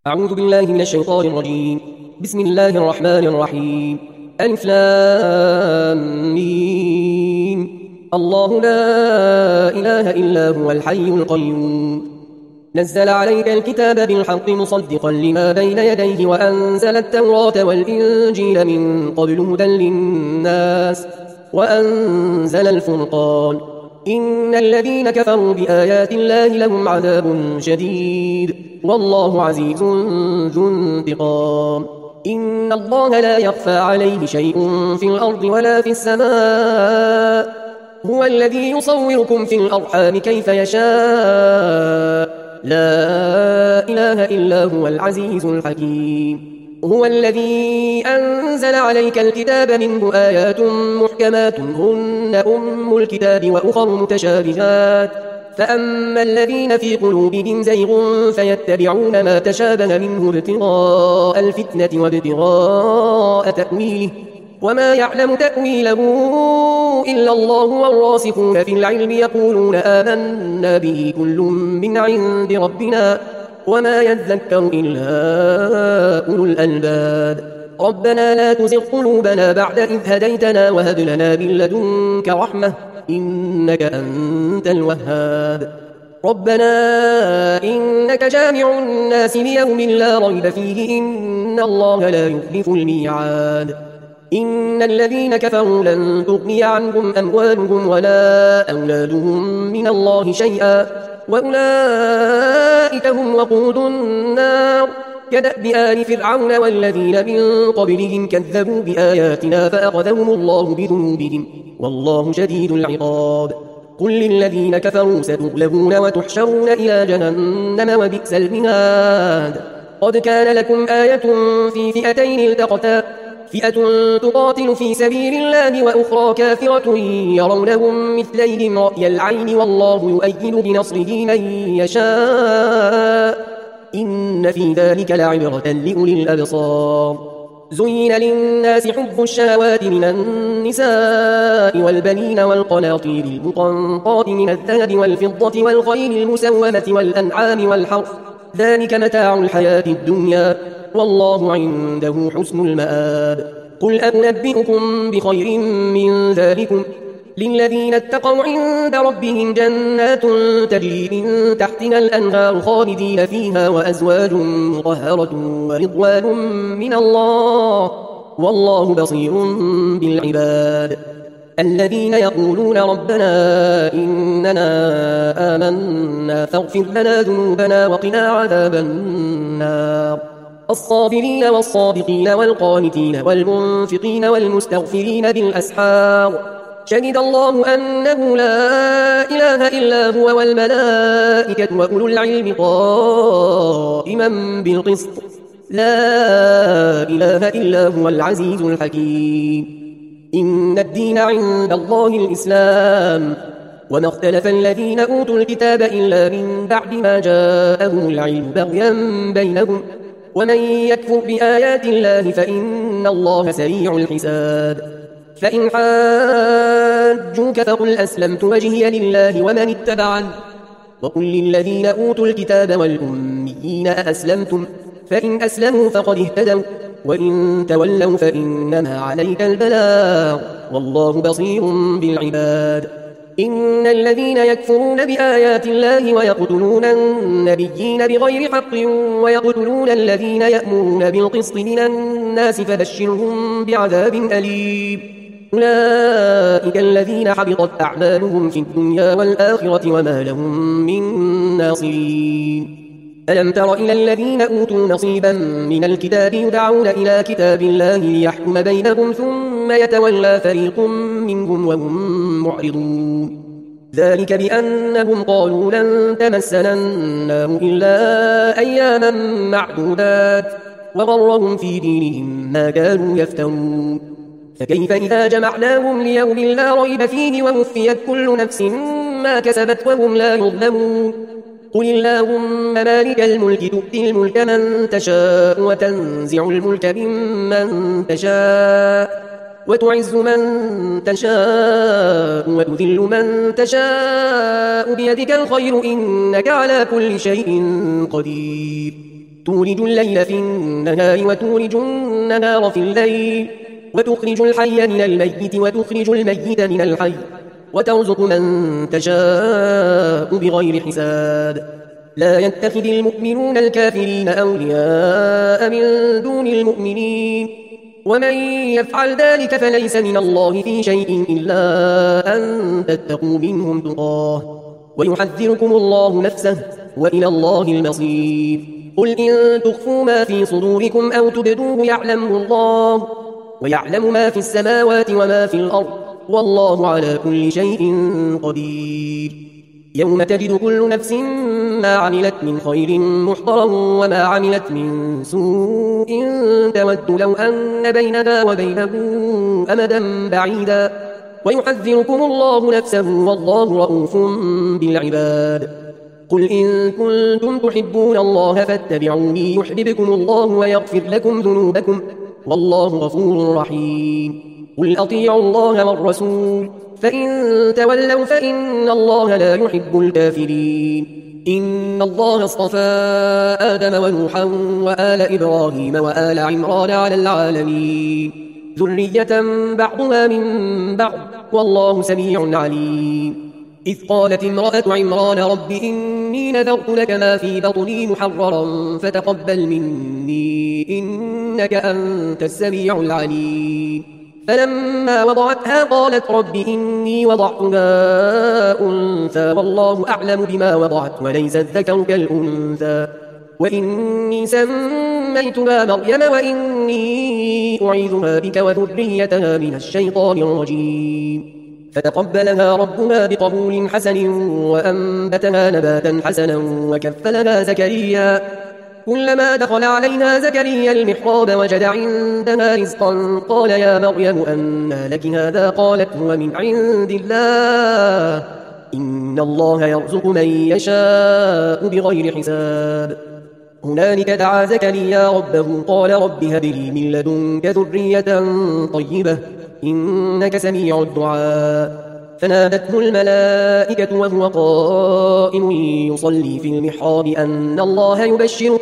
أعوذ بالله من الشيطان الرجيم. بسم الله الرحمن الرحيم. ألف لام ميم. الله لا إله إلا هو الحي القيوم. نزل عليك الكتاب بالحق مصدقا لما بين يديه وأنزل التوراة والإنجيل من قبل هدى للناس وأنزل الفرقان. إن الذين كفروا بآيات الله لهم عذاب شديد والله عزيز ذو انتقام. إن الله لا يخفى عليه شيء في الأرض ولا في السماء. هو الذي يصوركم في الأرحام كيف يشاء. لا إله إلا هو العزيز الحكيم. هو الذي أنزل عليك الكتاب منه آيات محكمات هن أم الكتاب وأخر متشابهات فأما الذين في قلوبهم زيغ فيتبعون ما تشابه منه ابتغاء الفتنة وابتغاء تأويله وما يعلم تأويله إلا الله والراسخون في العلم يقولون آمنا به كل من عند ربنا وما يذكر إلا أولو الألباب. ربنا لا تزغ قلوبنا بعد إذ هديتنا وهب لنا من لدنك رحمة إنك أنت الوهاب. ربنا إنك جامع الناس ليوم لا ريب فيه إن الله لا يخلف الميعاد. إن الذين كفروا لن تغني عنهم أموالهم ولا أولادهم من الله شيئا وأولئك هم وقود النار كدأب آل فرعون والذين من قبلهم كذبوا بآياتنا فأخذهم الله بذنوبهم والله شديد العقاب. قل للذين كفروا ستغلبون وتحشرون إلى جهنم وبئس المهاد. قد كان لكم آية في فئتين التقتا فئة تقاتل في سبيل الله وأخرى كافرة يرونهم مثليهم رأي العين والله يؤيد بنصره من يشاء إن في ذلك لعبرة لأولي الأبصار. زين للناس حب الشهوات من النساء والبنين والقناطير المقنطرة من الذهب والفضة والخيل المسومة والأنعام والحرث ذلك متاع الحياة الدنيا والله عنده حسن المآب. قل أنبئكم بخير من ذلكم للذين اتقوا عند ربهم جنات تجري من تحتها الأنهار خالدين فيها وأزواج مطهرة ورضوان من الله والله بصير بالعباد. الذين يقولون ربنا إننا آمنا فاغفر لنا ذنوبنا وقنا عذاب النار. الصابرين والصادقين والقانتين والمنفقين والمستغفرين بالأسحار شهد الله أنه لا إله إلا هو والملائكة وأولو العلم قائما بالقسط لا إله إلا هو العزيز الحكيم. إن الدين عند الله الإسلام وما اختلف الذين أوتوا الكتاب إلا من بعد ما جاءهم العلم بغيا بينهم ومن يكفر بآيات الله فإن الله سريع الحساب. فإن حاجوك فقل أسلمت وجهي لله ومن اتبعني وقل للذين أوتوا الكتاب والأميين أأسلمتم فإن أسلموا فقد اهتدوا وإن تولوا فإنما عليك البلاغ والله بصير بالعباد. إن الذين يكفرون بآيات الله ويقتلون النبيين بغير حق ويقتلون الذين يأمرون بالقسط من الناس فبشرهم بعذاب أليم. أولئك الذين حبطت أعمالهم في الدنيا والآخرة وما لهم من ناصرين. ألم تر إلى الذين أوتوا نصيبا من الكتاب يدعون إلى كتاب الله ليحكم بينهم ثم يتولى فريق منهم وهم معرضون. ذلك بأنهم قالوا لن تمسنا النار إلا أياما معدودات وغرهم في دينهم ما كانوا يفترون. فكيف إذا جمعناهم ليوم لا ريب فيه ووفيت كل نفس ما كسبت وهم لا يظلمون. قل اللهم مالك الملك تؤتي الملك من تشاء وتنزع الملك ممن تشاء وتعز من تشاء وتذل من تشاء بيدك الخير إنك على كل شيء قدير. تولج الليل في النهار وتولج النهار في الليل وتخرج الحي من الميت وتخرج الميت من الحي وترزق من تشاء بغير حساب لا يتخذ المؤمنون الكافرين أولياء من دون المؤمنين ومن يفعل ذلك فليس من الله في شيء إلا أن تتقوا منهم تقاه ويحذركم الله نفسه وإلى الله المصير قل إن تخفوا ما في صدوركم أو تبدوه يعلمه الله ويعلم ما في السماوات وما في الأرض والله على كل شيء قدير يوم تجد كل نفس ما عملت من خير محضرا وما عملت من سوء تود لو أن بينها وبينه أمدا بعيدا ويحذركم الله نفسه والله رؤوف بالعباد قل إن كنتم تحبون الله فاتبعوني يحببكم الله ويغفر لكم ذنوبكم والله غفور رحيم قل أطيعوا الله والرسول فإن تولوا فإن الله لا يحب الكافرين إن الله اصطفى آدم ونوحا وآل إبراهيم وآل عمران على العالمين ذرية بعضها من بعض والله سميع عليم إذ قالت امرأة عمران رب إني نذرت لك ما في بطني محررا فتقبل مني إنك أنت السميع العليم فلما وضعتها قالت رب إني وضعتها أنثى والله أعلم بما وضعت وليس الذكر كالأنثى وإني سميتها مريم وإني أعيذها بك وذريتها من الشيطان الرجيم فتقبلها ربها بقبول حسن وأنبتها نباتا حسنا وكفلها زكريا كلما دخل عليها زكريا المحراب وجد عندها رزقا قال يا مريم أنى لك هذا قالت هو من عند الله إن الله يرزق من يشاء بغير حساب هنالك دعا زكريا ربه قال رب هب لي من لدنك ذرية طيبة إنك سميع الدعاء فنادته الملائكة وهو قائم يصلي في المحراب أن الله يبشرك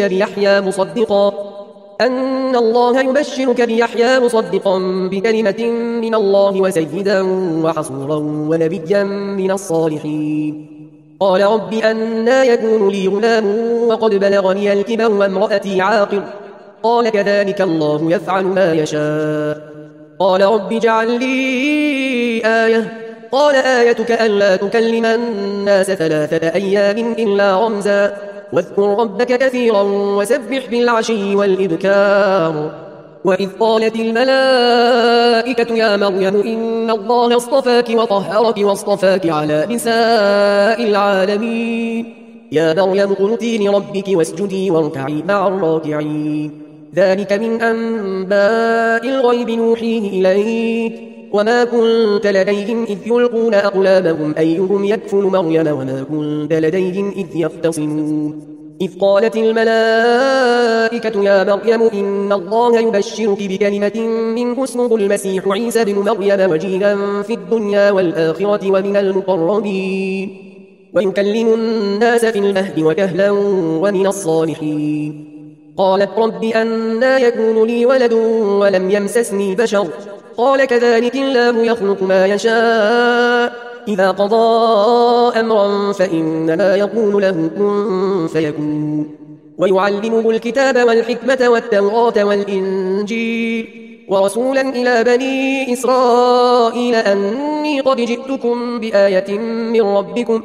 بيحيى مصدقا بكلمة من الله وسيدا وحصورا ونبيا من الصالحين قال رب أنى يكون لي غلام وقد بلغني الكبر وامرأتي عاقر قال كذلك الله يفعل ما يشاء قال رب اجعل لي آية قال آيتك ألا تكلم الناس 3 أيام إلا رمزا واذكر ربك كثيرا وسبح بالعشي والإبكار وإذ قالت الملائكة يا مريم إن الله اصطفاك وطهرك واصطفاك على نساء العالمين يا مريم اقنتي لربك واسجدي واركعي مع الراكعين ذلك من أنباء الغيب نوحيه إليك وما كنت لديهم إذ يلقون أقلامهم أيهم يكفل مريم وما كنت لديهم إذ يختصمون إذ قالت الملائكة يا مريم إن الله يبشرك بكلمة منه اسمه المسيح عيسى بن مريم وجيها في الدنيا والآخرة ومن المقربين ويكلم الناس في المهد وكهلا ومن الصالحين قالت رب أنى يكون لي ولد ولم يمسسني بشر قال كذلك الله يخلق ما يشاء إذا قضى أمرا فإنما يقول له كن فيكون ويعلمه الكتاب والحكمة والتوراة والإنجيل ورسولا إلى بني إسرائيل أني قد جئتكم بآية من ربكم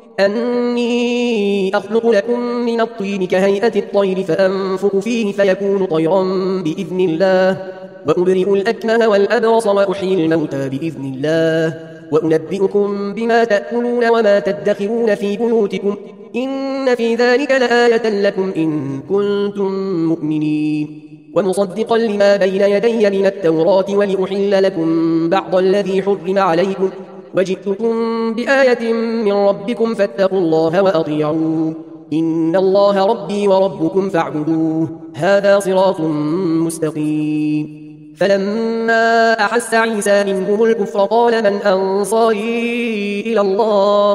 أني أخلق لكم من الطين كهيئة الطير فأنفخ فيه فيكون طيرا بإذن الله وأبرئ الأكمه والأبرص وأحيي الموتى بإذن الله وأنبئكم بما تأكلون وما تدخرون في بيوتكم إن في ذلك لآية لكم إن كنتم مؤمنين ومصدقا لما بين يدي من التوراة ولأحل لكم بعض الذي حرم عليكم وجئتكم بآية من ربكم فاتقوا الله وأطيعون إن الله ربي وربكم فاعبدوه هذا صراط مستقيم فلما أحس عيسى منهم الكفر قال من أنصاري إلى الله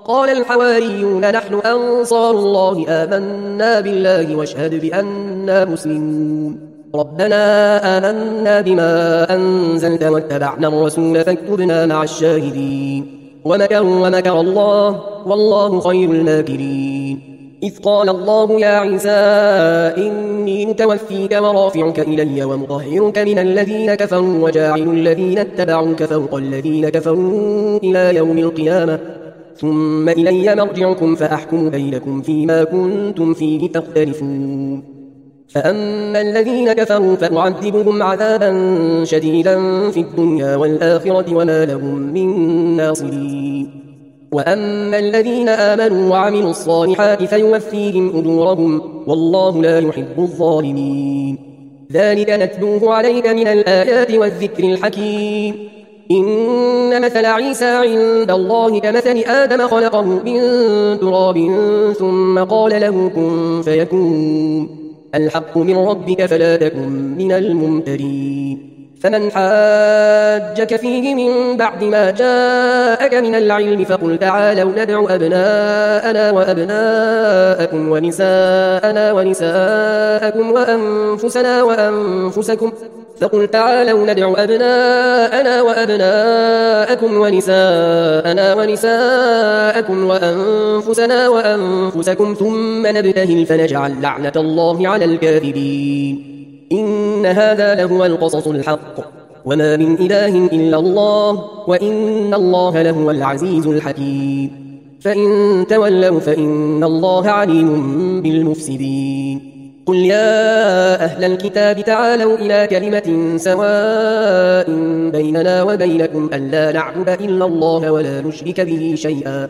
قال الحواريون نحن أنصار الله آمنا بالله واشهد بأننا مسلمون ربنا آمنا بما أنزلت واتبعنا الرسول فاكتبنا مع الشاهدين ومكروا ومكر الله والله خير الماكرين إذ قال الله يا عيسى إني متوفيك ورافعك إلي ومطهرك من الذين كفروا وجاعل الذين اتبعوك فوق الذين كفروا إلى يوم القيامة ثم إلي مرجعكم فأحكم بينكم فيما كنتم فيه تختلفون فأما الذين كفروا فأعذبهم عذابا شديدا في الدنيا والآخرة وما لهم من ناصرين وأما الذين آمنوا وعملوا الصالحات فيوفيهم أجورهم والله لا يحب الظالمين ذلك نتلوه عليك من الآيات والذكر الحكيم إن مثل عيسى عند الله كمثل آدم خلقه من تراب ثم قال له كن فيكون الحق من ربك فلا تكن من الممترين فمن حاجك فيه من بعد ما جاءك من العلم فقل تعالوا ندع أبناءنا وأبناءكم ونساءنا ونساءكم وأنفسنا وأنفسكم فقل تعالوا ندع أبناءنا وأبناءكم ونساءنا ونساءكم وأنفسنا وأنفسكم ثم نبتهل فنجعل لعنة الله على الكاذبين إن هذا لهو القصص الحق وما من إله إلا الله وإن الله لهو العزيز الحكيم فإن تولوا فإن الله عليم بالمفسدين قل يا أهل الكتاب تعالوا إلى كلمة سواء بيننا وبينكم ألا نعبد إلا الله ولا نشرك به شيئا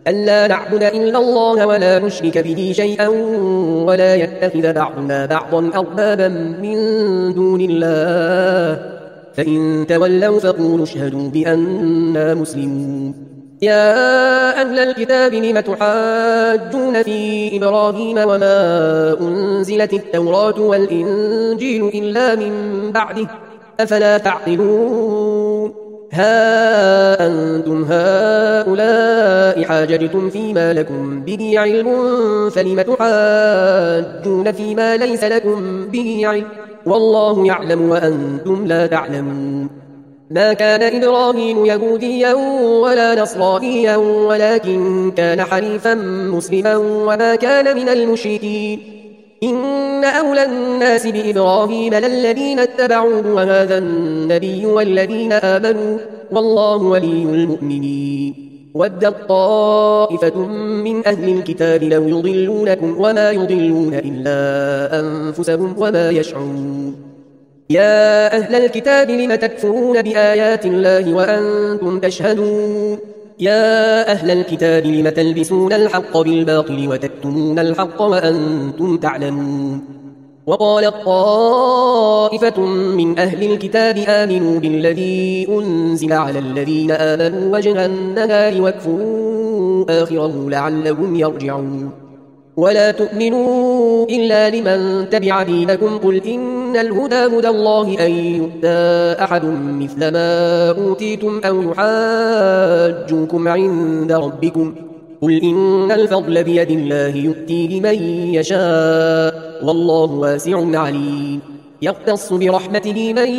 ولا نشرك به شيئا ولا يتخذ بعضنا بعضا أربابا من دون الله فإن تولوا فقولوا اشهدوا بأننا مسلمون يا أهل الكتاب لم تحاجون في إبراهيم وما أنزلت التوراة والإنجيل إلا من بعده أفلا تعقلون ها أنتم هؤلاء حاججتم فيما لكم به علم فلم تحاجون فيما ليس لكم به علم والله يعلم وأنتم لا تعلمون ما كان إبراهيم يهوديا ولا نصرانيا ولكن كان حنيفا مسلما وما كان من المشركين إن أولى الناس بإبراهيم للذين اتبعوه وهذا النبي والذين آمنوا والله ولي المؤمنين ودت طائفة من أهل الكتاب لو يضلونكم وما يضلون إلا أنفسهم وما يشعرون يا أهل الكتاب لم تكفرون بآيات الله وأنتم تشهدون يا أهل الكتاب لم تلبسون الحق بالباطل وتكتمون الحق وأنتم تعلمون وقالت طائفة من أهل الكتاب آمنوا بالذي أنزل على الذين آمنوا وجه النهار واكفروا آخره لعلهم يرجعون ولا تؤمنوا إلا لمن تبع دينكم قل إن الهدى هدى الله أن يؤتى أحد مثل ما أوتيتم أو يحاجوكم عند ربكم قل إن الفضل بيد الله يؤتي لمن يشاء والله واسع عليم يختص برحمته من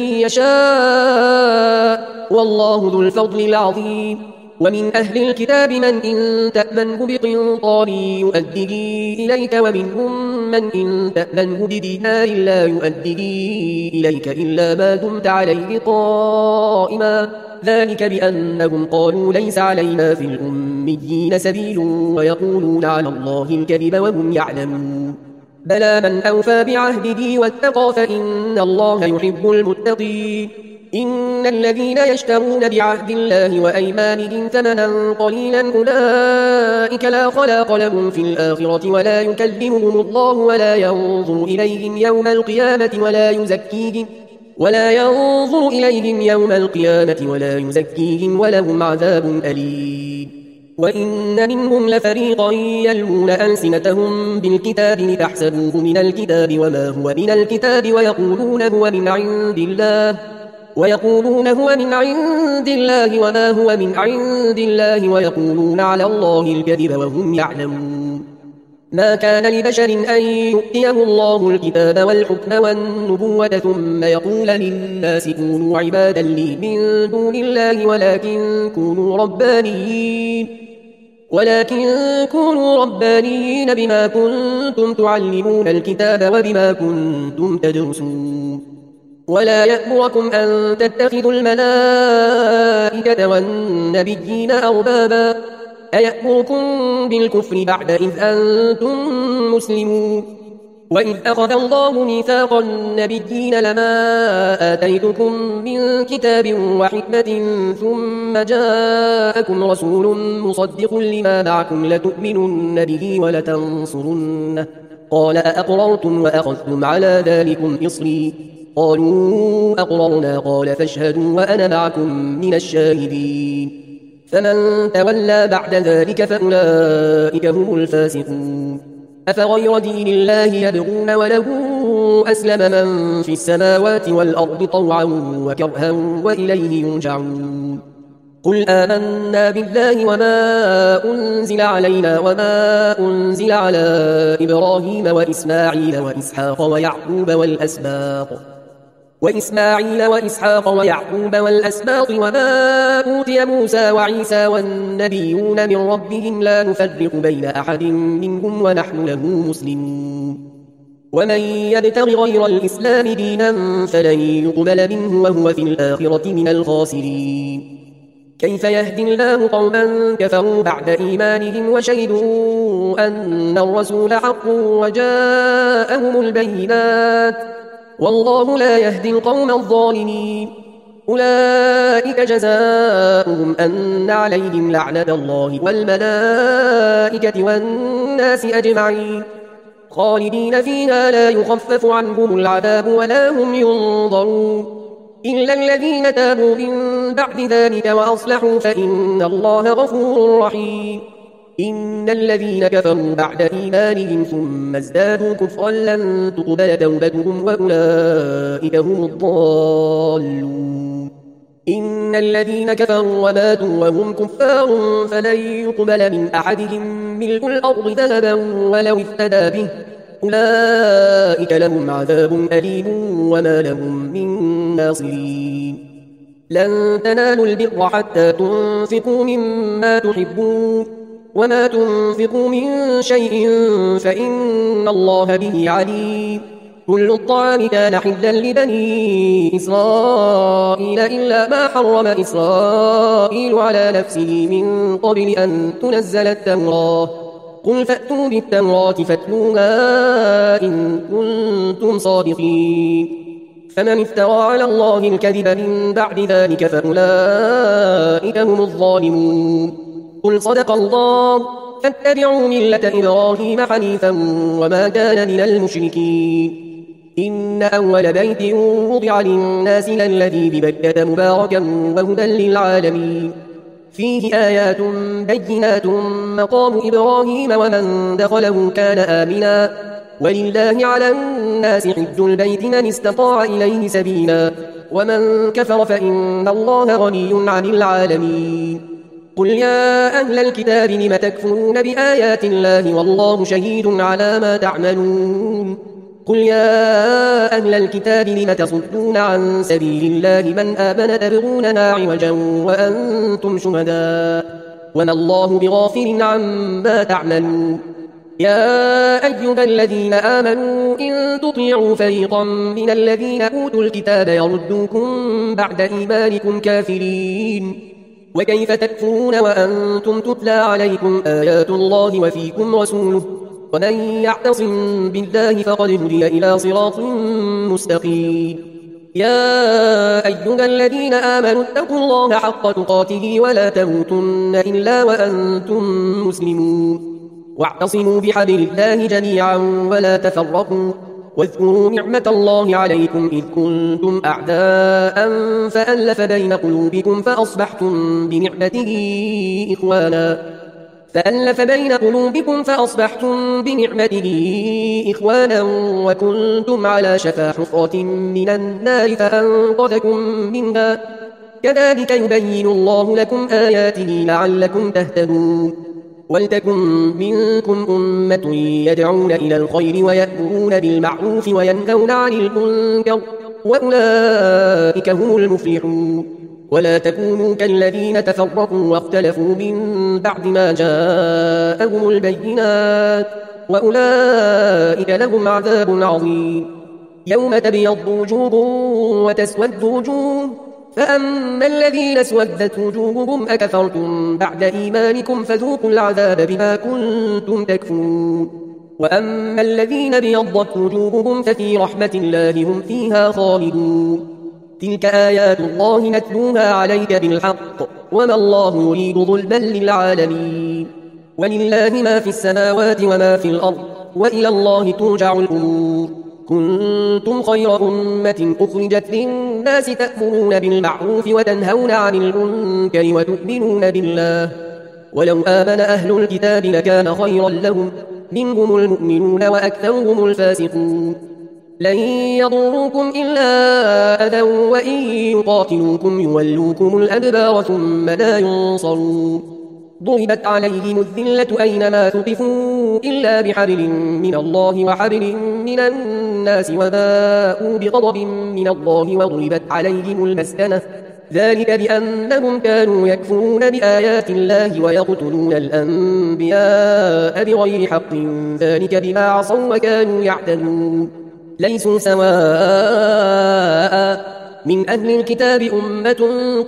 يشاء والله ذو الفضل العظيم ومن أهل الكتاب من إن تأمنه بقنطار يؤديه إليك ومنهم من إن تأمنه بدينار لا يؤديه إليك إلا ما دمت عليه قائما ذلك بأنهم قالوا ليس علينا في الأميين سبيل ويقولون على الله الكذب وهم يعلمون بلى من أوفى بعهده واتقى فإن الله يحب المتقين إن الذين يشترون بعهد الله وأيمانهم ثمنا قليلا أولئك لا خلاق لهم في الآخرة ولا يكلمهم الله ولا ينظر إليهم يوم القيامة ولا يزكيهم ولهم عذاب أليم وإن منهم لفريقا يلوون ألسنتهم بالكتاب لتحسبوه من الكتاب وما هو من الكتاب ويقولون هو من عند الله ويقولون هو من عند الله وما هو من عند الله ويقولون على الله الكذب وهم يعلمون. ما كان لبشر أن يؤتيه الله الكتاب والحكم والنبوة ثم يقول للناس كونوا عبادا لي من دون الله ولكن كونوا ربانيين بما كنتم تعلمون الكتاب وبما كنتم تدرسون. ولا يأمركم أن تتخذوا الملائكة والنبيين أربابا أيأمركم بالكفر بعد إذ أنتم مسلمون. وإذ أخذ الله ميثاق النبيين لما آتيتكم من كتاب وحكمة ثم جاءكم رسول مصدق لما معكم لتؤمنن به ولتنصرنه قال أأقررتم وأخذتم على ذلكم إصري قالوا أقررنا قال فاشهدوا وأنا معكم من الشاهدين. فمن تولى بعد ذلك فأولئك هم الفاسقون. أفغير دين الله يبغون وله أسلم من في السماوات والأرض طوعا وكرها وإليه يرجعون. قل آمنا بالله وما أنزل علينا وما أنزل على إبراهيم وإسماعيل وإسحاق ويعقوب والأسباط وما أوتي موسى وعيسى والنبيون من ربهم لا نفرق بين أحد منهم ونحن له مسلمون. ومن يبتغ غير الإسلام دينا فلن يقبل منه وهو في الآخرة من الخاسرين. كيف يهدي الله قوما كفروا بعد إيمانهم وشهدوا أن الرسول حق وجاءهم البينات والله لا يهدي القوم الظالمين. أولئك جزاؤهم أن عليهم لعنة الله والملائكة والناس أجمعين خالدين فيها لا يخفف عنهم العذاب ولا هم ينظرون إلا الذين تابوا من بعد ذلك وأصلحوا فإن الله غفور رحيم. إن الذين كفروا بعد إيمانهم ثم ازدادوا كفرا لن تقبل توبتهم وأولئك هم الضالون. إن الذين كفروا وماتوا وهم كفار فلن يقبل من أحدهم ملء الأرض ذهبا ولو افتدى به أولئك لهم عذاب أليم وما لهم من ناصرين. لن تنالوا البر حتى تنفقوا مما تحبون وما تنفقوا من شيء فإن الله به عليم. كل الطعام كان حلا لبني إسرائيل إلا ما حرم إسرائيل على نفسه من قبل أن تنزل التوراة قل فأتوا بالتوراة فاتلوها إن كنتم صادقين. فمن افترى على الله الكذب من بعد ذلك فأولئك هم الظالمون. قل صدق الله فاتبعوا ملة إبراهيم حنيفا وما كان من المشركين. إن أول بيت وضع للناس للذي ببكة مباركا وهدى للعالمين فيه آيات بينات مقام إبراهيم ومن دخله كان آمنا ولله على الناس حج البيت من استطاع إليه سبيلا ومن كفر فإن الله غني عن العالمين. قل يا أهل الكتاب لم تكفرون بآيات الله والله شهيد على ما تعملون. قل يا أهل الكتاب لم تصدون عن سبيل الله من آمن تبغونها عوجا وأنتم شهداء وما الله بغافل عما تعملون. يا أيها الذين آمنوا إن تطيعوا فريقا من الذين أوتوا الكتاب يردوكم بعد إيمانكم كافرين وكيف تكفرون وأنتم تتلى عليكم آيات الله وفيكم رسوله ومن يعتصم بالله فقد هدي إلى صراط مستقيم. يا أيها الذين آمنوا اتقوا الله حق تقاته ولا تموتن إلا وأنتم مسلمون واعتصموا بحبل الله جميعا ولا تفرقوا واذكروا نعمة الله عليكم إذ كنتم أعداء فألف بين قلوبكم فأصبحتم بنعمته إخوانا فألف بين قلوبكم فأصبحتم بنعمته إخوانا وكنتم على شفا حفرة من النار فأنقذكم منها كذلك يبين الله لكم آياته لعلكم تهتدون ولتكن منكم أمة يدعون إلى الخير ويأمرون بالمعروف وينهون عن المنكر وأولئك هم المفلحون ولا تكونوا كالذين تفرقوا واختلفوا من بعد ما جاءهم البينات وأولئك لهم عذاب عظيم يوم تبيض وجوه وتسود وجوه فأما الذين اسودت وجوههم أكفرتم بعد إيمانكم فذوقوا العذاب بما كنتم تكفرون وأما الذين بيضت وجوههم ففي رحمة الله هم فيها خالدون تلك آيات الله نتلوها عليك بالحق وما الله يريد ظلما للعالمين ولله ما في السماوات وما في الأرض وإلى الله ترجع الأمور كنتم خير أمة أخرجت للناس تأمرون بالمعروف وتنهون عن المنكر وتؤمنون بالله ولو آمن أهل الكتاب لكان خيرا لهم منهم المؤمنون وأكثرهم الفاسقون لن يضروكم إلا أذى وإن يقاتلوكم يولوكم الأدبار ثم لا ينصرون ضربت عليهم الذلة أينما ثقفوا إلا بحبل من الله وحبل من الناس وباءوا بغضب من الله وضربت عليهم المسكنة ذلك بأنهم كانوا يكفرون بآيات الله ويقتلون الأنبياء بغير حق ذلك بما عصوا وكانوا يعتدون ليسوا سواء من أهل الكتاب أمة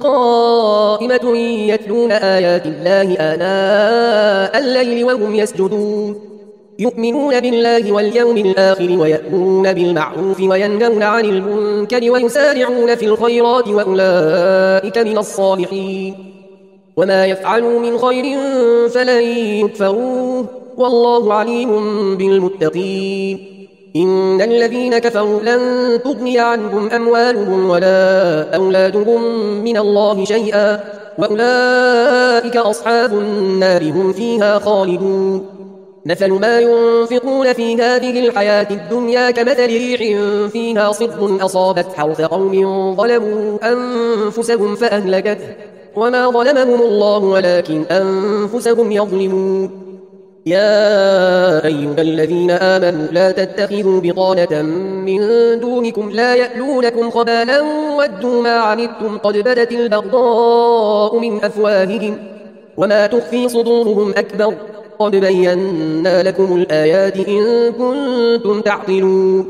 قائمة يتلون آيات الله آناء الليل وهم يسجدون يؤمنون بالله واليوم الآخر ويأمرون بالمعروف وينهون عن المنكر ويسارعون في الخيرات وأولئك من الصالحين وما يفعلوا من خير فلن يكفروه والله عليم بالمتقين إن الذين كفروا لن تغني عنهم أموالهم ولا أولادهم من الله شيئا وأولئك أصحاب النار هم فيها خالدون مثل ما ينفقون في هذه الحياة الدنيا كمثل ريح فيها صر أصابت حرث قوم ظلموا أنفسهم فأهلكته وما ظلمهم الله ولكن أنفسهم يظلمون يا أيها الذين آمنوا لا تتخذوا بطانة من دونكم لا يألونكم خبالا ودوا ما عنتم قد بدت البغضاء من أفواههم وما تخفي صدورهم أكبر قد بينا لكم الآيات إن كنتم تعقلون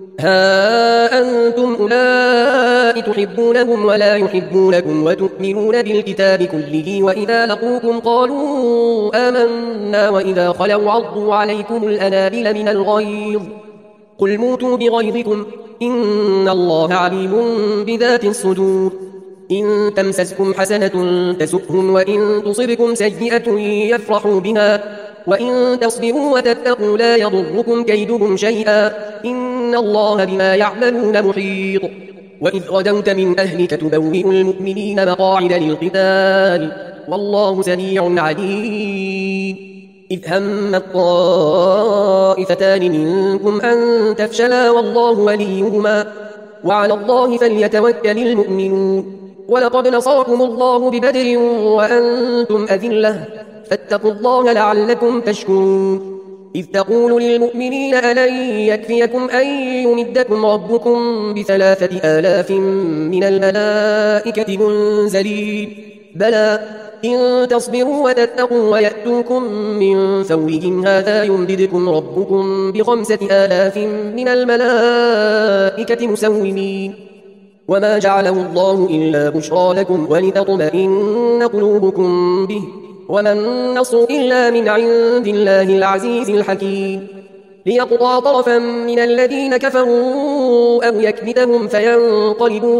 ها أنتم أولئك تحبونهم ولا يحبونكم وتؤمنون بالكتاب كله وإذا لقوكم قالوا آمنا وإذا خلوا عضوا عليكم الأنابل من الغيظ قل موتوا بغيظكم إن الله عليم بذات الصدور إن تمسسكم حسنة تسؤهم وإن تصبكم سيئة يفرحوا بها وإن تصبروا وتتقوا لا يضركم كيدهم شيئا إن الله بما يعملون محيط وإذ غدوت من أهلك تبوئ المؤمنين مقاعد للقتال والله سميع عليم إذ هم الطائفتان منكم أن تفشلا والله وليهما وعلى الله فليتوكل المؤمنون ولقد نصركم الله ببدر وأنتم أذلة فاتقوا الله لعلكم تشكرون إذ تقول للمؤمنين ألن يكفيكم أن يمدكم ربكم ب3,000 من الملائكة منزلين بلى إن تصبروا وتتقوا ويأتوكم من فورهم هذا يمددكم ربكم ب5,000 من الملائكة مسومين وما جعله الله إلا بشرى لكم ولتطمئن قلوبكم به وما النصر إلا من عند الله العزيز الحكيم ليقضى طرفا من الذين كفروا أو يكبتهم فينقلبوا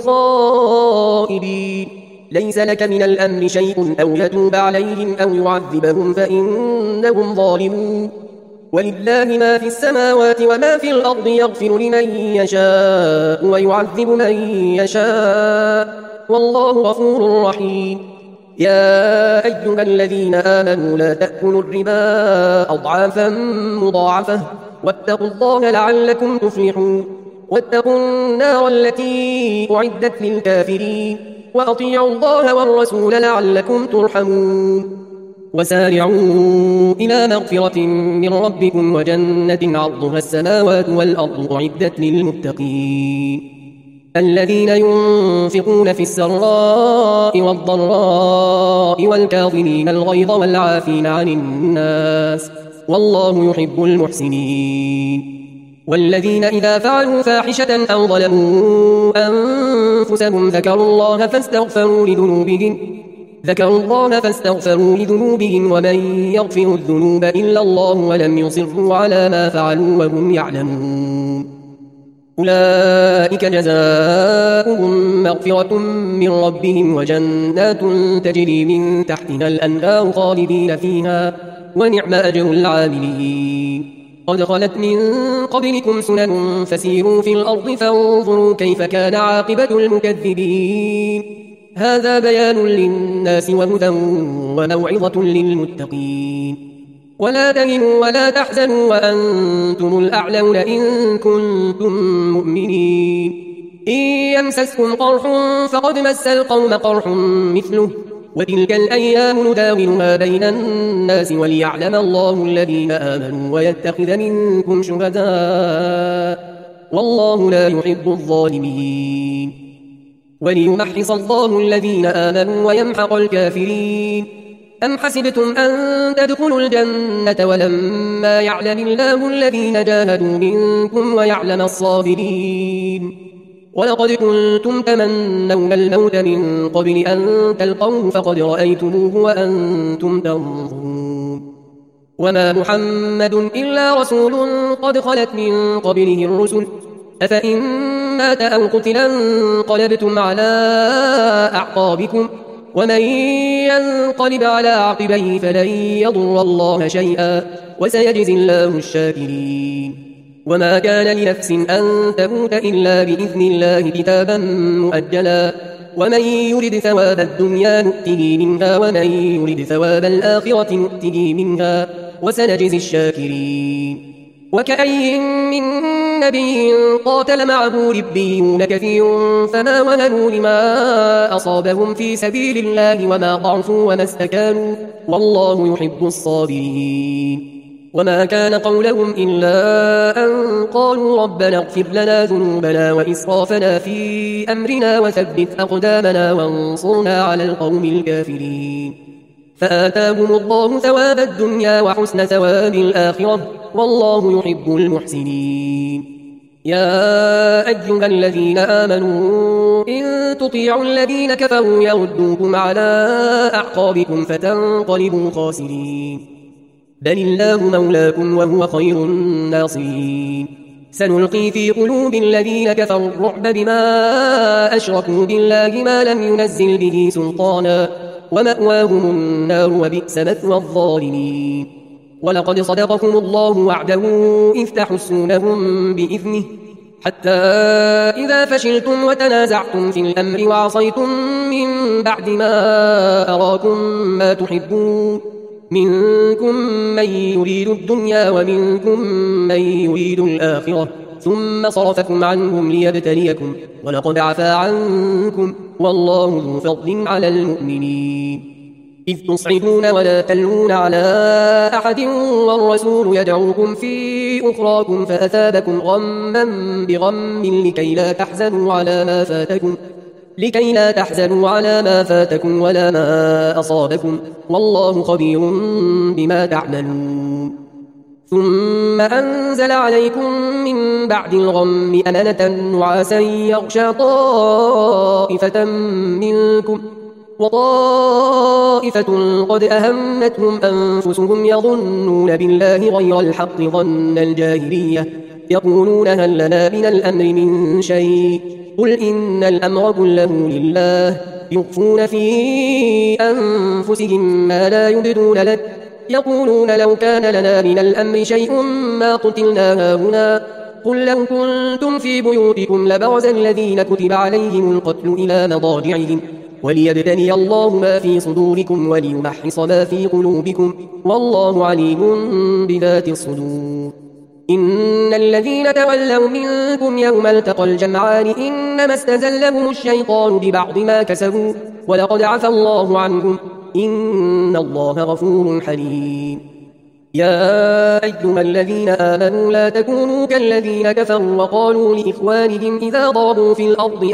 خائبين ليس لك من الأمر شيء أو يتوب عليهم أو يعذبهم فإنهم ظالمون ولله ما في السماوات وما في الأرض يغفر لمن يشاء ويعذب من يشاء والله غفور رحيم يا أيها الذين آمنوا لا تأكلوا الربا أضعافا مضاعفة واتقوا الله لعلكم تفلحون واتقوا النار التي أعدت للكافرين وأطيعوا الله والرسول لعلكم ترحمون وسارعوا إلى مغفرة من ربكم وجنة عرضها السماوات والأرض أعدت للمتقين الذين ينفقون في السراء والضراء والكاظمين الغيظ والعافين عن الناس والله يحب المحسنين والذين إذا فعلوا فاحشة أو ظلموا أنفسهم ذكروا الله فاستغفروا لذنوبهم ومن يغفر الذنوب إلا الله ولم يصروا على ما فعلوا وهم يعلمون أولئك جزاؤهم مغفرة من ربهم وجنات تجري من تحتها الأنهار خالدين فيها ونعم أجر العاملين قد خلت من قبلكم سنن فسيروا في الأرض فانظروا كيف كان عاقبة المكذبين هذا بيان للناس وهدى وموعظة للمتقين ولا تهنوا ولا تحزنوا وأنتم الأعلون إن كنتم مؤمنين إن يمسسكم قرح فقد مس القوم قرح مثله وتلك الأيام نداولها بين الناس وليعلم الله الذين آمنوا ويتخذ منكم شهداء والله لا يحب الظالمين وليمحص الله الذين آمنوا ويمحق الكافرين أم حسبتم أن تدخلوا الجنة ولما يعلم الله الذين جاهدوا منكم ويعلم الصابرين ولقد كنتم تمنون الموت من قبل أن تلقوه فقد رأيتموه وأنتم تنظرون وما محمد إلا رسول قد خلت من قبله الرسل أفإن مات أو قتلا انقلبتم على أعقابكم ومن ينقلب على عقبيه فلن يضر الله شيئا وسيجزي الله الشاكرين وما كان لنفس أن تموت إلا بإذن الله كتابا مؤجلا ومن يرد ثواب الدنيا نؤته منها ومن يرد ثواب الآخرة نؤته منها وسنجزي الشاكرين وكأي من نبي قاتل معه ربيون كثير فما وهنوا لما أصابهم في سبيل الله وما ضعفوا وما استكانوا والله يحب الصابرين وما كان قولهم إلا أن قالوا ربنا اغفر لنا ذنوبنا وإسرافنا في أمرنا وثبت أقدامنا وانصرنا على القوم الكافرين فآتاهم الله ثواب الدنيا وحسن ثواب الآخرة والله يحب المحسنين يا أيها الذين آمنوا إن تطيعوا الذين كفروا يردوكم على أعقابكم فتنقلبوا خاسرين بل الله مولاكم وهو خير الناصرين سنلقي في قلوب الذين كفروا الرعب بما أشركوا بالله ما لم ينزل به سلطانا ومأواهم النار وبئس مثوى الظالمين ولقد صدقكم الله وعده إذ تحسونهم بإذنه حتى إذا فشلتم وتنازعتم في الأمر وعصيتم من بعد ما أراكم ما تحبون منكم من يريد الدنيا ومنكم من يريد الآخرة ثم صرفكم عنهم ليبتليكم ولقد عفا عنكم والله ذو فضل على المؤمنين إذ تصعدون ولا تلون على أحد والرسول يدعوكم في أخراكم فأثابكم غما بغم لكي لا تحزنوا على ما فاتكم ولا ما أصابكم والله خبير بما تعملون ثم أنزل عليكم من بعد الغم أمنة نعاسا يغشى طائفة منكم وطائفة قد أهمتهم أنفسهم يظنون بالله غير الحق ظن الجاهلية يقولون هل لنا من الأمر من شيء قل إن الأمر كله لله يخفون في أنفسهم ما لا يبدون لك يقولون لو كان لنا من الأمر شيء ما قتلنا هاهنا قل لو كنتم في بيوتكم لبرز الذين كتب عليهم القتل إلى مضاجعهم وليبتلي الله ما في صدوركم وليمحص ما في قلوبكم والله عليم بذات الصدور. إن الذين تولوا منكم يوم التقى الجمعان إنما استزلهم الشيطان ببعض ما كسبوا ولقد عفى الله عنهم إن الله غفور حليم. يا أيها الذين آمنوا لا تكونوا كالذين كفروا وقالوا لإخوانهم إذا ضربوا في الأرض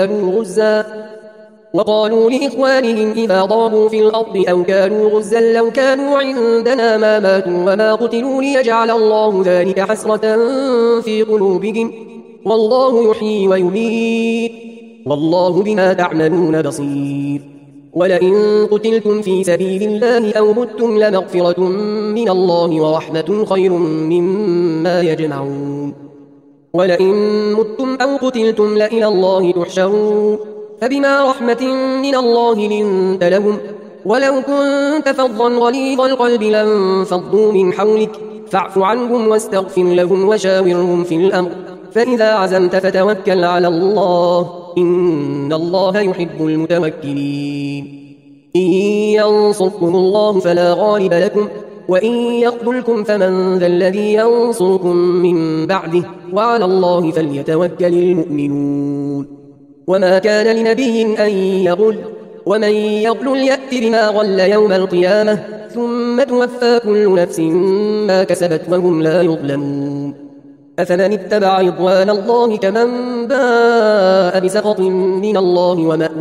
أو كانوا غزا لو كانوا عندنا ما ماتوا وما قتلوا ليجعل الله ذلك حسرة في قلوبهم والله يحيي ويميت والله بما تعملون بصير. ولئن قتلتم في سبيل الله أو متم لمغفرة من الله ورحمة خير مما يجمعون. ولئن متم أو قتلتم لإلى الله تحشرون. فبما رحمة من الله لنت لهم ولو كنت فظا غليظ القلب لانفضوا من حولك فاعف عنهم واستغفر لهم وشاورهم في الأمر فإذا عزمت فتوكل على الله إن الله يحب المتوكلين. إن ينصركم الله فلا غالب لكم وإن يخذلكم فمن ذا الذي ينصركم من بعده وعلى الله فليتوكل المؤمنون. وما كان لنبي أن يغل ومن يغل يأت بما غل يوم القيامة ثم توفى كل نفس ما كسبت وهم لا يظلمون. أفمن اتبع رضوان الله كمن باء بسخط من الله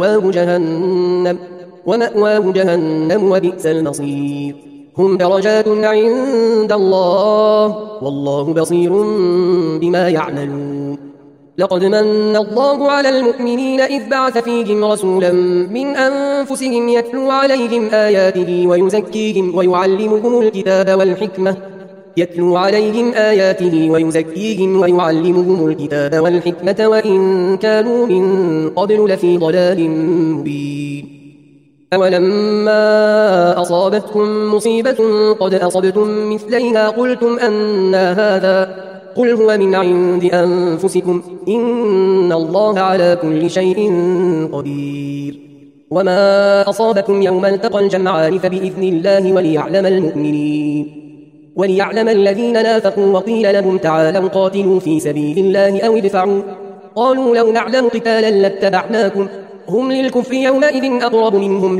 ومأواه جهنم وبئس المصير. هم درجات عند الله والله بصير بما يعملون. لقد من الله على المؤمنين إذ بعث فيهم رسولا من أنفسهم يتلو عليهم آياته ويزكيهم ويعلمهم الكتاب والحكمة وإن كانوا من قبل لفي ضلال مبين. أولما أصابتكم مصيبة قد أصبتم مثليها قلتم أنى هذا قل هو من عند أنفسكم إن الله على كل شيء قدير. وما أصابكم يوم التقى الجمعان فبإذن الله وليعلم الذين نافقوا وقيل لهم تعالوا قاتلوا في سبيل الله أو ادفعوا قالوا لو نعلم قتالا لاتبعناكم هم للكفر يومئذ أقرب منهم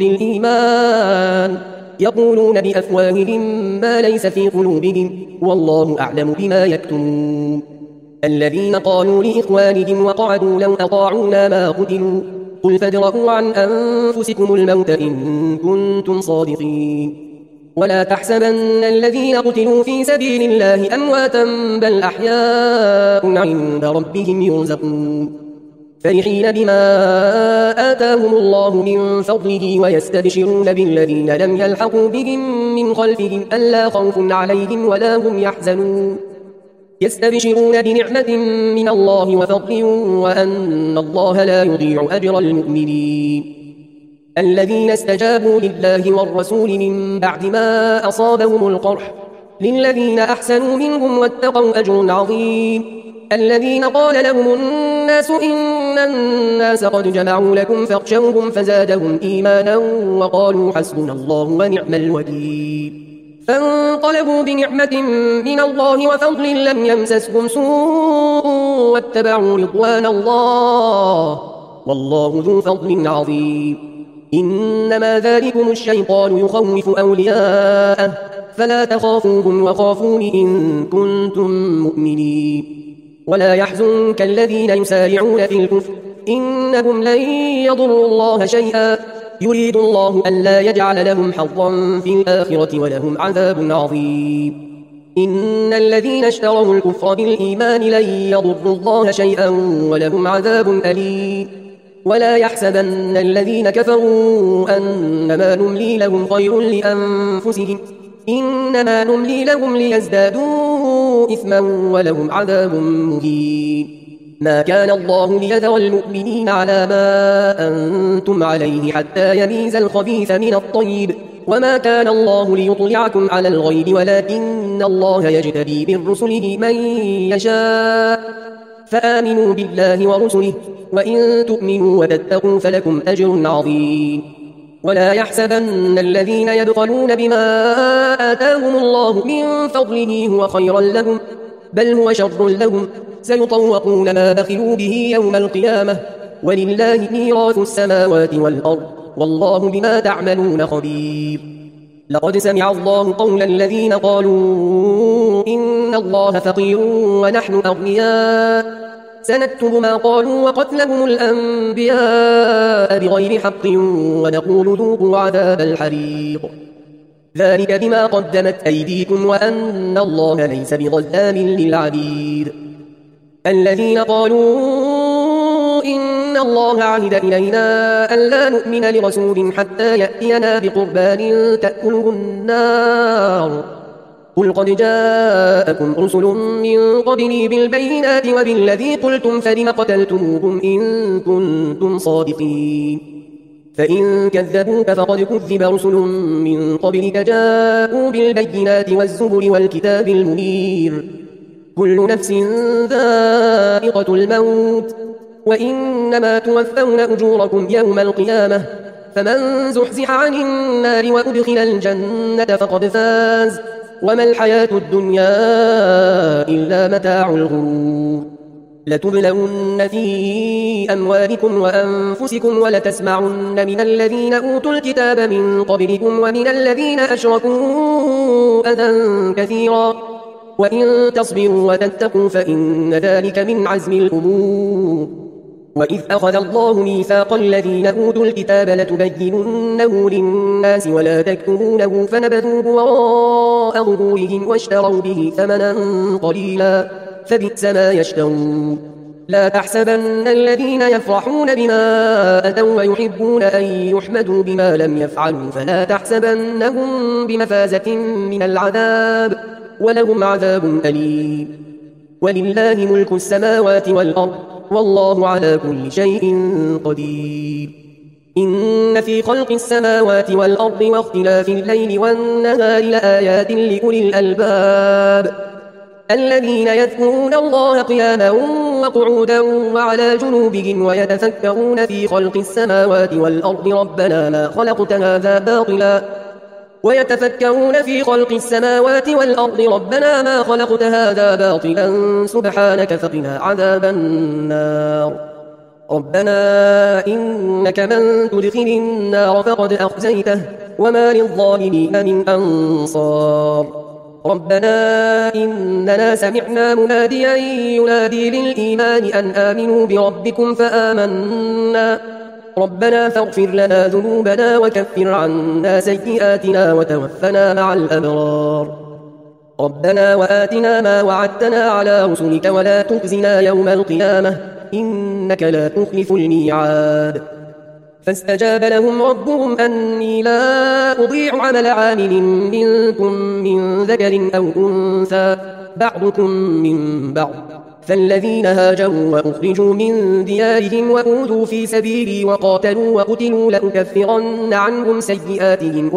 للإيمان يقولون بأفواههم ما ليس في قلوبهم والله أعلم بما يكتمون. الذين قالوا لإخوانهم وقعدوا لو أطاعونا ما قتلوا قل فادرءوا عن أنفسكم الموت إن كنتم صادقين. ولا تحسبن الذين قتلوا في سبيل الله أمواتا بل أحياء عند ربهم يرزقون فرحين بما آتاهم الله من فضله ويستبشرون بالذين لم يلحقوا بهم من خلفهم ألا خوف عليهم ولا هم يحزنون يستبشرون بنعمة من الله وفضل وأن الله لا يضيع أجر المؤمنين. الذين استجابوا لله والرسول من بعد ما أصابهم القرح للذين أحسنوا منهم واتقوا أجر عظيم. الذين قال لهم الناس إن الناس قد جمعوا لكم فاخشوهم فزادهم إيمانا وقالوا حسبنا الله ونعم الوكيل. فانقلبوا بنعمة من الله وفضل لم يمسسهم سوء واتبعوا رضوان الله والله ذو فضل عظيم. إنما ذلكم الشيطان يخوف أولياءه فلا تخافوهم وخافون إن كنتم مؤمنين. ولا يحزنك الذين يسارعون في الكفر إنهم لن يضروا الله شيئا يريد الله ألا يجعل لهم حظا في الآخرة ولهم عذاب عظيم. إن الذين اشتروا الكفر بالإيمان لن يضروا الله شيئا ولهم عذاب أليم. ولا يحسبن الذين كفروا أنما نملي لهم خير لأنفسهم إنما نملي لهم ليزدادوا إثما ولهم عذاب مهين. ما كان الله ليذر المؤمنين على ما أنتم عليه حتى يميز الخبيث من الطيب وما كان الله ليطلعكم على الغيب ولكن الله يجتبي من رسله من يشاء فآمنوا بالله ورسله، وإن تؤمنوا وتتقوا فلكم أجر عظيم. ولا يحسبن الذين يبخلون بما آتاهم الله من فضله هو خيرا لهم، بل هو شر لهم، سيطوقون ما بخلوا به يوم القيامة، ولله ميراث السماوات والأرض، والله بما تعملون خبير. لقد سمع الله قول الذين قالوا إن الله فقير ونحن أغنياء، سنكتب ما قالوا وقتلهم الأنبياء بغير حق، ونقول ذوقوا عذاب الحريق، ذلك بما قدمت أيديكم وأن الله ليس بظلام للعبيد. الذين قالوا إن الله عهد إلينا ألا نؤمن لرسول حتى يأتينا بقربان تأكله النار، قل قد جاءكم رسل من قبلي بالبينات وبالذي قلتم فلم قتلتموهم إن كنتم صادقين. فإن كذبوك فقد كذب رسل من قبلك جاءوا بالبينات والزبر والكتاب المنير، كل نفس ذائقة الموت، وإنما توفون أجوركم يوم القيامة، فمن زحزح عن النار وأدخل الجنة فقد فاز، وما الحياة الدنيا إلا متاع الغرور. لتبلون في أموالكم وأنفسكم ولتسمعن من الذين أوتوا الكتاب من قبلكم ومن الذين أشركوا أذى كثيرا، وإن تصبروا وتتقوا فإن ذلك من عزم الأمور. وإذ أخذ الله ميثاق الذين أوتوا الكتاب لتبيننه للناس ولا تكتمونه فنبذوه وراء ظهورهم واشتروا به ثمنا قليلا، فبئس ما يشترون. لا تحسبن الذين يفرحون بما أتوا ويحبون أن يحمدوا بما لم يفعلوا فلا تحسبنهم بمفازة من العذاب، ولهم عذاب أليم. ولله ملك السماوات والأرض، والله على كل شيء قدير. إن في خلق السماوات والأرض واختلاف الليل والنهار لآيات لأولي الألباب، الذين يذكرون الله قياما وقعودا وعلى جنوبهم ويتفكرون في خلق السماوات والأرض ربنا ما خلقت هذا باطلا سبحانك فقنا عذاب النار. ربنا إنك من تدخل النار فقد أخزيته وما للظالمين من أنصار. ربنا إننا سمعنا مناديا ينادي للإيمان أن آمنوا بربكم فآمنا، ربنا فاغفر لنا ذنوبنا وكفر عنا سيئاتنا وتوفنا مع الأبرار. ربنا وآتنا ما وعدتنا على رسلك ولا تخزنا يوم القيامة إنك لا تخلف الميعاد. فاستجاب لهم ربهم أني لا أضيع عمل عامل منكم من ذكر أو أنثى بعضكم من بعض، فالذين هاجروا وأخرجوا من ديارهم وأوذوا في سبيلي وقاتلوا وقتلوا لأكفرن عنهم سيئاتهم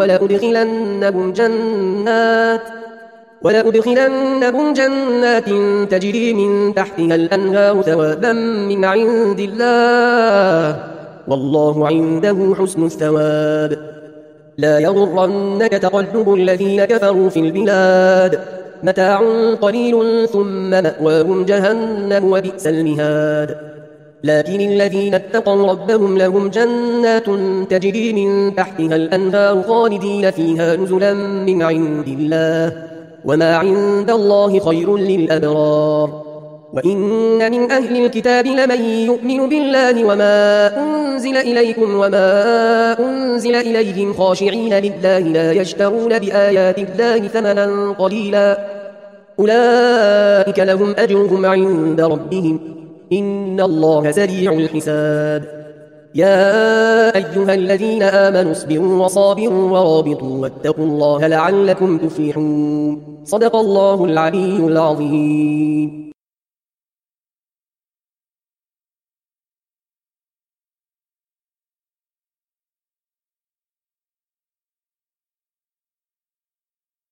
ولأدخلنهم جنات تجري من تحتها الأنهار ثوابا من عند الله، والله عنده حسن الثواب. لا يغرنك تقلب الذين كفروا في البلاد، متاع قليل ثم مأواهم جهنم وبئس المهاد. لكن الذين اتقوا ربهم لهم جنات تجري من تحتها الأنهار خالدين فيها نزلا من عند الله، وما عند الله خير للأبرار. وإن من أهل الكتاب لمن يؤمن بالله وما أنزل إليكم وما أنزل إليهم خاشعين لله لا يشترون بآيات الله ثمنا قليلا، أولئك لهم أجرهم عند ربهم إن الله سريع الحساب. يا أيها الذين آمنوا اصبروا وصابروا ورابطوا واتقوا الله لعلكم تفلحون. صدق الله العلي العظيم.